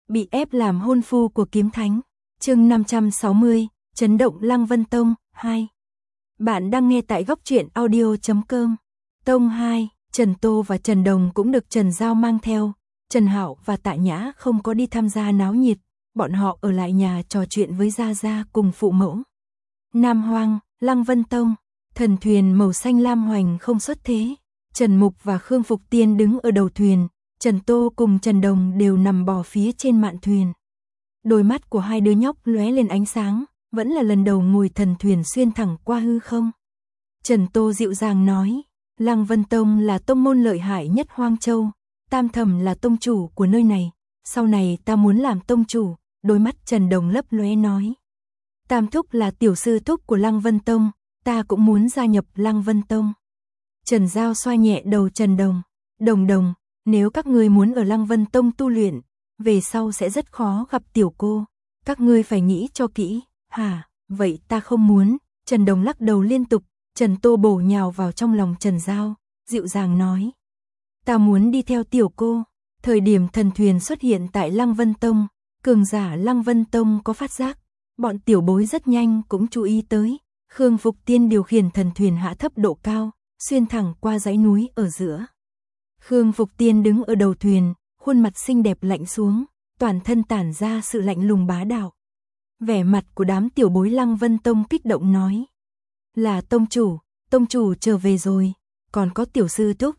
Bị ép làm hôn phu của kiếm thánh. Chương 560, chấn động Lăng Vân Tông 2. Bạn đang nghe tại góc truyện audio.com. Tông 2, Trần Tô và Trần Đồng cũng được Trần Giao mang theo. Trần Hạo và Tạ Nhã không có đi tham gia náo nhiệt, bọn họ ở lại nhà trò chuyện với Gia Gia cùng phụ mẫu. Nam Hoang, Lăng Vân Tông, thần thuyền màu xanh lam hoành không xuất thế. Trần Mục và Khương Phục Tiên đứng ở đầu thuyền, Trần Tô cùng Trần Đồng đều nằm bò phía trên mạn thuyền. Đôi mắt của hai đứa nhóc lóe lên ánh sáng, vẫn là lần đầu ngồi thần thuyền xuyên thẳng qua hư không. Trần Tô dịu dàng nói, Lăng Vân Tông là tông môn lợi hại nhất Hoang Châu, Tam Thẩm là tông chủ của nơi này, sau này ta muốn làm tông chủ. Đôi mắt Trần Đồng lấp lóe nói, Tam Thúc là tiểu sư thúc của Lăng Vân Tông, ta cũng muốn gia nhập Lăng Vân Tông. Trần Giao xoa nhẹ đầu Trần Đồng, Đồng, nếu các ngươi muốn ở Lăng Vân Tông tu luyện, về sau sẽ rất khó gặp tiểu cô, các ngươi phải nghĩ cho kỹ. Hả, vậy ta không muốn. Trần Đồng lắc đầu liên tục. Trần Tô bổ nhào vào trong lòng Trần Giao, dịu dàng nói, ta muốn đi theo tiểu cô. Thời điểm thần thuyền xuất hiện tại Lăng Vân Tông, cường giả Lăng Vân Tông có phát giác, bọn tiểu bối rất nhanh cũng chú ý tới. Khương Phục Tiên điều khiển thần thuyền hạ thấp độ cao, xuyên thẳng qua dãy núi ở giữa. Khương Phục Tiên đứng ở đầu thuyền, khuôn mặt xinh đẹp lạnh xuống, toàn thân tản ra sự lạnh lùng bá đạo. Vẻ mặt của đám tiểu bối Lăng Vân Tông kích động nói, là tông chủ trở về rồi, còn có tiểu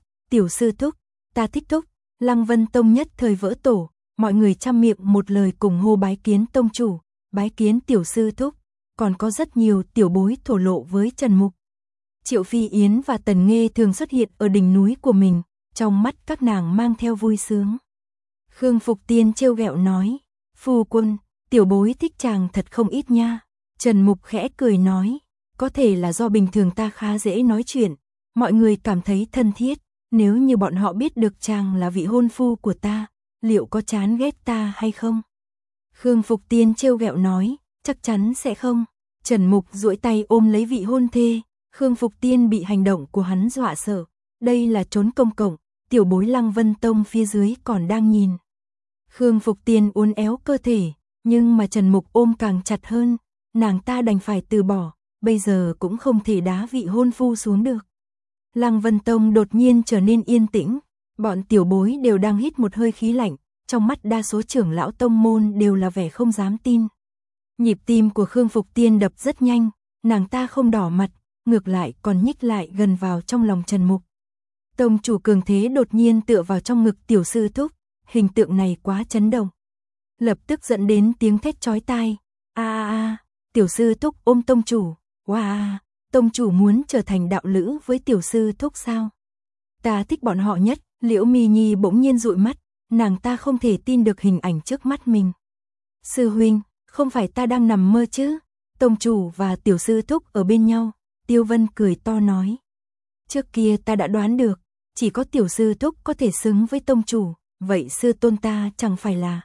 sư thúc, ta thích thúc. Lăng Vân Tông nhất thời vỡ tổ, mọi người trăm miệng một lời cùng hô bái kiến tông chủ, bái kiến tiểu sư thúc, còn có rất nhiều tiểu bối thổ lộ với Trần Mục. Triệu Phi Yến và Tần Nghê thường xuất hiện ở đỉnh núi của mình, trong mắt các nàng mang theo vui sướng. Khương Phục Tiên trêu ghẹo nói, phu quân, tiểu bối thích chàng thật không ít nha. Trần Mục khẽ cười nói, có thể là do bình thường ta khá dễ nói chuyện, mọi người cảm thấy thân thiết, nếu như bọn họ biết được chàng là vị hôn phu của ta, liệu có chán ghét ta hay không? Khương Phục Tiên trêu ghẹo nói, chắc chắn sẽ không. Trần Mục duỗi tay ôm lấy vị hôn thê, Khương Phục Tiên bị hành động của hắn dọa sợ, đây là trốn công cộng, tiểu bối Lăng Vân Tông phía dưới còn đang nhìn. Khương Phục Tiên uốn éo cơ thể, nhưng mà Trần Mục ôm càng chặt hơn, nàng ta đành phải từ bỏ, bây giờ cũng không thể đá vị hôn phu xuống được. Lăng Vân Tông đột nhiên trở nên yên tĩnh, bọn tiểu bối đều đang hít một hơi khí lạnh, trong mắt đa số trưởng lão tông môn đều là vẻ không dám tin. Nhịp tim của Khương Phục Tiên đập rất nhanh, nàng ta không đỏ mặt, ngược lại còn nhích lại gần vào trong lòng Trần Mục. Tông chủ cường thế đột nhiên tựa vào trong ngực tiểu sư thúc, hình tượng này quá chấn động, lập tức dẫn đến tiếng thét chói tai. Tiểu sư thúc ôm tông chủ, wow, tông chủ muốn trở thành đạo lữ với tiểu sư thúc sao? Ta thích bọn họ nhất. Liễu Mi Nhi bỗng nhiên dụi mắt, nàng ta không thể tin được hình ảnh trước mắt mình. Sư huynh, không phải ta đang nằm mơ chứ? Tông chủ và tiểu sư thúc ở bên nhau. Tiêu Vân cười to nói, trước kia ta đã đoán được, chỉ có tiểu sư thúc có thể xứng với tông chủ, vậy sư tôn ta chẳng phải là,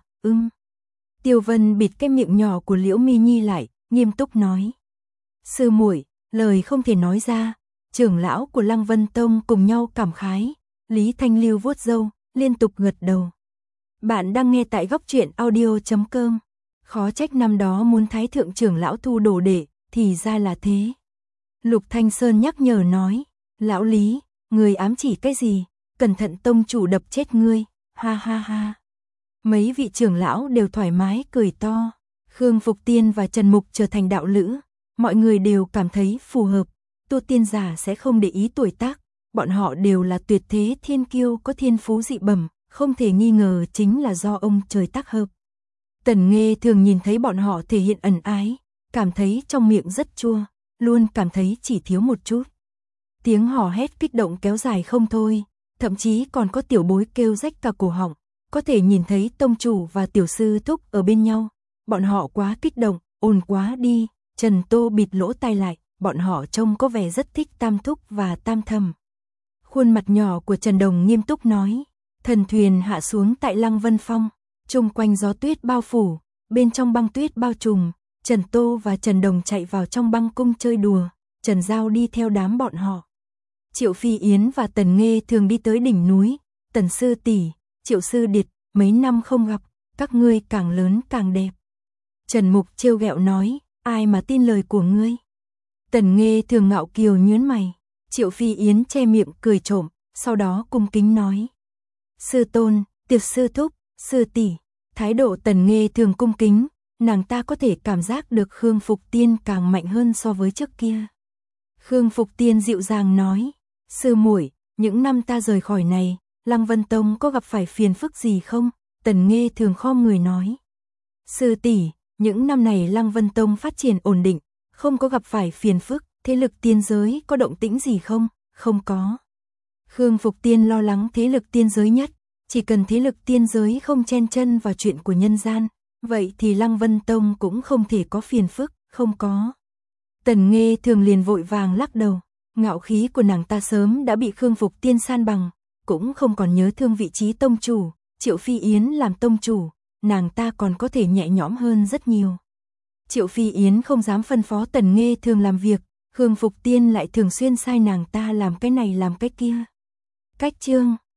Tiêu Vân bịt cái miệng nhỏ của Liễu Mi Nhi lại, nghiêm túc nói, sư muội, lời không thể nói ra. Trưởng lão của Lăng Vân Tông cùng nhau cảm khái. Lý Thanh Lưu vuốt râu, liên tục gật đầu. Bạn đang nghe tại góc truyện audio.com. Khó trách năm đó muốn thái thượng trưởng lão thu đồ đệ, thì ra là thế. Lục Thanh Sơn nhắc nhở nói, lão Lý, người ám chỉ cái gì? Cẩn thận tông chủ đập chết ngươi, ha ha ha. Mấy vị trưởng lão đều thoải mái cười to. Khương Phục Tiên và Trần Mục trở thành đạo lữ, mọi người đều cảm thấy phù hợp. Tu tiên giả sẽ không để ý tuổi tác, bọn họ đều là tuyệt thế thiên kiêu có thiên phú dị bẩm, không thể nghi ngờ chính là do ông trời tác hợp. Tần Nghê thường nhìn thấy bọn họ thể hiện ẩn ái, cảm thấy trong miệng rất chua, luôn cảm thấy chỉ thiếu một chút. Tiếng hò hét kích động kéo dài không thôi, thậm chí còn có tiểu bối kêu rách cả cổ họng, có thể nhìn thấy tông chủ và tiểu sư thúc ở bên nhau, bọn họ quá kích động, ồn quá đi. Trần Tô bịt lỗ tai lại, bọn họ trông có vẻ rất thích Tam Thúc và Tam Thẩm. Khuôn mặt nhỏ của Trần Đồng nghiêm túc nói, thần thuyền hạ xuống tại Lăng Vân Phong, chung quanh gió tuyết bao phủ, bên trong băng tuyết bao trùm. Trần Tô và Trần Đồng chạy vào trong băng cung chơi đùa, Trần Giao đi theo đám bọn họ. Triệu Phi Yến và Tần Nghê thường đi tới đỉnh núi. Tần sư tỷ, Triệu sư điệt, mấy năm không gặp, các ngươi càng lớn càng đẹp. Trần Mục trêu ghẹo nói, ai mà tin lời của ngươi. Tần Nghê Thường ngạo kiều nhướng mày, Triệu Phi Yến che miệng cười trộm, sau đó cung kính nói. Sư tôn, Tiệp sư thúc, sư tỷ. Thái độ Tần Nghê Thường cung kính, nàng ta có thể cảm giác được Khương Phục Tiên càng mạnh hơn so với trước kia. Khương Phục Tiên dịu dàng nói, sư muội, những năm ta rời khỏi này, Lăng Vân Tông có gặp phải phiền phức gì không? Tần Nghê Thường khom người nói. Sư tỷ, những năm này Lăng Vân Tông phát triển ổn định, không có gặp phải phiền phức, thế lực tiên giới có động tĩnh gì không? Không có. Khương Phục Tiên lo lắng thế lực tiên giới nhất, chỉ cần thế lực tiên giới không chen chân vào chuyện của nhân gian, vậy thì Lăng Vân Tông cũng không thể có phiền phức, không có. Tần Nghê Thường liền vội vàng lắc đầu, ngạo khí của nàng ta sớm đã bị Khương Phục Tiên san bằng, cũng không còn nhớ thương vị trí tông chủ, Triệu Phi Yến làm tông chủ, nàng ta còn có thể nhẹ nhõm hơn rất nhiều. Triệu Phi Yến không dám phân phó Tần Nghê Thường làm việc, Khương Phục Tiên lại thường xuyên sai nàng ta làm cái này làm cái kia. Cách chương